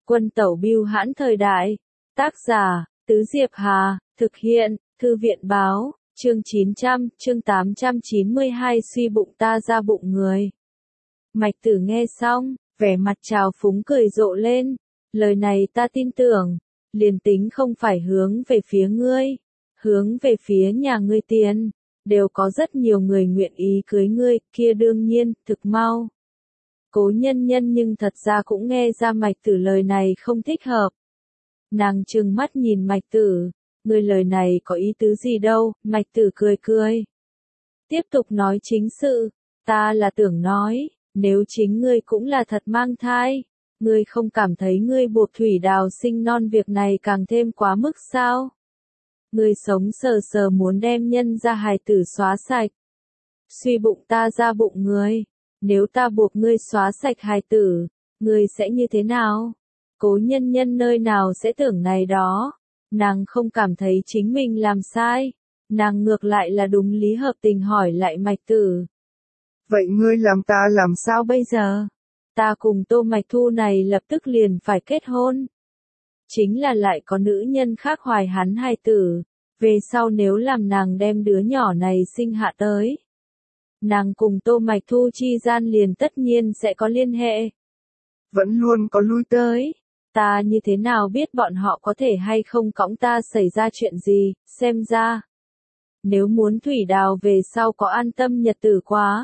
Quân tẩu bưu hãn thời đại. Tác giả, Tứ Diệp Hà, thực hiện, Thư viện báo, chương 900, chương 892 suy bụng ta ra bụng người. Mạch Tử nghe xong, vẻ mặt trào phúng cười rộ lên, lời này ta tin tưởng, liền tính không phải hướng về phía ngươi, hướng về phía nhà ngươi tiền, đều có rất nhiều người nguyện ý cưới ngươi, kia đương nhiên, thực mau. Cố Nhân Nhân nhưng thật ra cũng nghe ra Mạch Tử lời này không thích hợp. Nàng trừng mắt nhìn Mạch Tử, ngươi lời này có ý tứ gì đâu, Mạch Tử cười cười. Tiếp tục nói chính sự, ta là tưởng nói, nếu chính ngươi cũng là thật mang thai, ngươi không cảm thấy ngươi buộc Thủy Đào sinh non việc này càng thêm quá mức sao? Ngươi sống sờ sờ muốn đem nhân ra hài tử xóa sạch. Suy bụng ta ra bụng ngươi, nếu ta buộc ngươi xóa sạch hài tử, ngươi sẽ như thế nào? Cố Nhân Nhân nơi nào sẽ tưởng này đó, nàng không cảm thấy chính mình làm sai, nàng ngược lại là đúng lý hợp tình hỏi lại Mạch Tử. Vậy ngươi làm ta làm sao bây giờ? Ta cùng Tô Mạch Thu này lập tức liền phải kết hôn. Chính là lại có nữ nhân khác hoài hắn hài tử, về sau nếu làm nàng đem đứa nhỏ này sinh hạ tới. Nàng cùng Tô Mạch Thu chi gian liền tất nhiên sẽ có liên hệ. Vẫn luôn có lui tới. Ta như thế nào biết bọn họ có thể hay không cõng ta xảy ra chuyện gì, xem ra. Nếu muốn Thủy Đào về sau có an tâm nhật tử quá.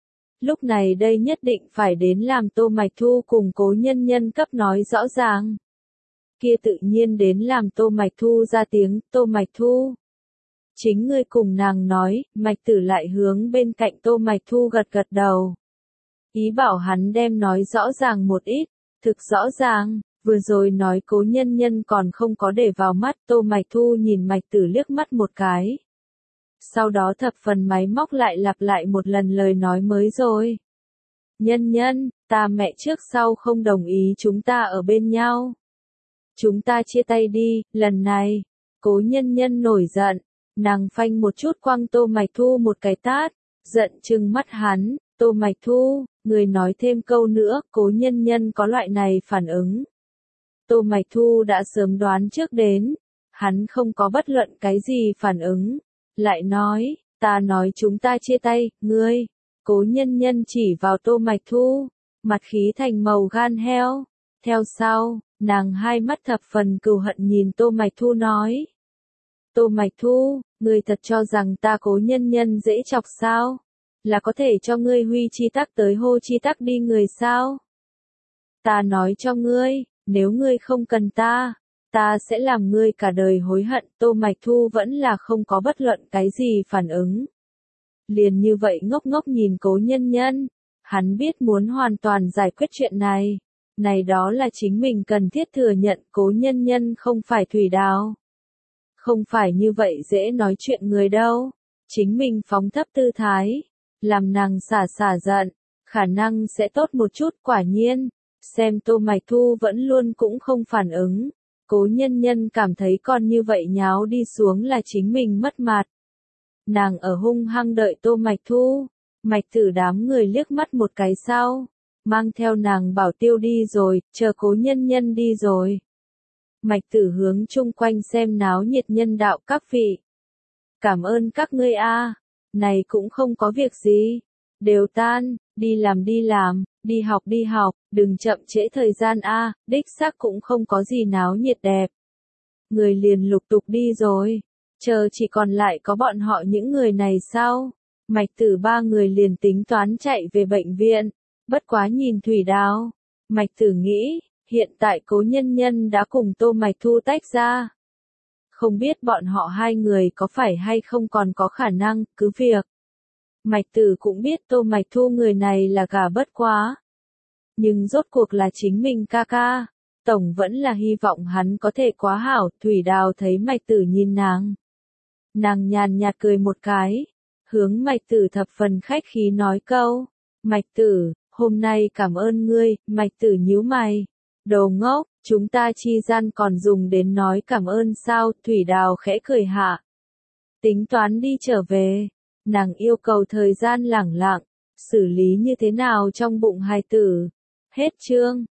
Lúc này đây nhất định phải đến làm Tô Mạch Thu cùng Cố Nhân Nhân cấp nói rõ ràng. Kia tự nhiên đến làm Tô Mạch Thu ra tiếng, Tô Mạch Thu. Chính ngươi cùng nàng nói, Mạch Tử lại hướng bên cạnh Tô Mạch Thu gật gật đầu. Ý bảo hắn đem nói rõ ràng một ít, thực rõ ràng, vừa rồi nói Cố Nhân Nhân còn không có để vào mắt, Tô Mạch Thu nhìn Mạch Tử liếc mắt một cái. Sau đó thập phần máy móc lại lặp lại một lần lời nói mới rồi. Nhân Nhân, ta mẹ trước sau không đồng ý chúng ta ở bên nhau. Chúng ta chia tay đi, lần này. Cố Nhân Nhân nổi giận, nàng phanh một chút quăng Tô Mạch Thu một cái tát, giận trừng mắt hắn, Tô Mạch Thu, người nói thêm câu nữa, Cố Nhân Nhân có loại này phản ứng. Tô Mạch Thu đã sớm đoán trước đến, hắn không có bất luận cái gì phản ứng, lại nói, ta nói chúng ta chia tay, ngươi. Cố Nhân Nhân chỉ vào Tô Mạch Thu, mặt khí thành màu gan heo. Theo sau, nàng hai mắt thập phần cừu hận nhìn Tô Mạch Thu nói. Tô Mạch Thu, ngươi thật cho rằng ta Cố Nhân Nhân dễ chọc sao? Là có thể cho ngươi huy chi tắc tới hô chi tắc đi người sao? Ta nói cho ngươi, nếu ngươi không cần ta, ta sẽ làm ngươi cả đời hối hận. Tô Mạch Thu vẫn là không có bất luận cái gì phản ứng. Liền như vậy ngốc ngốc nhìn Cố Nhân Nhân, hắn biết muốn hoàn toàn giải quyết chuyện này. Này đó là chính mình cần thiết thừa nhận Cố Nhân Nhân không phải Thủy Đào. Không phải như vậy dễ nói chuyện người đâu. Chính mình phóng thấp tư thái, làm nàng xả giận, khả năng sẽ tốt một chút. Quả nhiên, xem Tô Mạch Thu vẫn luôn cũng không phản ứng. Cố Nhân Nhân cảm thấy con như vậy nháo đi xuống là chính mình mất mặt. Nàng ở hung hăng đợi Tô Mạch Thu, Mạch Tử đám người liếc mắt một cái sau, mang theo nàng bảo tiêu đi rồi, chờ Cố Nhân Nhân đi rồi. Mạch Tử hướng chung quanh xem náo nhiệt nhân đạo các vị. Cảm ơn các ngươi a, này cũng không có việc gì, đều tan, đi làm, đi học, đừng chậm trễ thời gian a, đích xác cũng không có gì náo nhiệt đẹp. Người liền lục tục đi rồi, chờ chỉ còn lại có bọn họ những người này sao? Mạch Tử ba người liền tính toán chạy về bệnh viện, bất quá nhìn Thủy Đào, Mạch Tử nghĩ, hiện tại Cố Nhân Nhân đã cùng Tô Mạch Thu tách ra. Không biết bọn họ hai người có phải hay không còn có khả năng, cứ việc. Mạch Tử cũng biết Tô Mạch Thu người này là gà bất quá. Nhưng rốt cuộc là chính mình ca ca, tổng vẫn là hy vọng hắn có thể quá hảo. Thủy Đào thấy Mạch Tử nhìn nàng. Nàng nhàn nhạt cười một cái, hướng Mạch Tử thập phần khách khí nói câu. Mạch Tử, hôm nay cảm ơn ngươi. Mạch Tử nhíu mày. Đồ ngốc, chúng ta chi gian còn dùng đến nói cảm ơn sao? Thủy Đào khẽ cười hạ. Tính toán đi trở về. Nàng yêu cầu thời gian lẳng lặng, xử lý như thế nào trong bụng hài tử. Hết chương.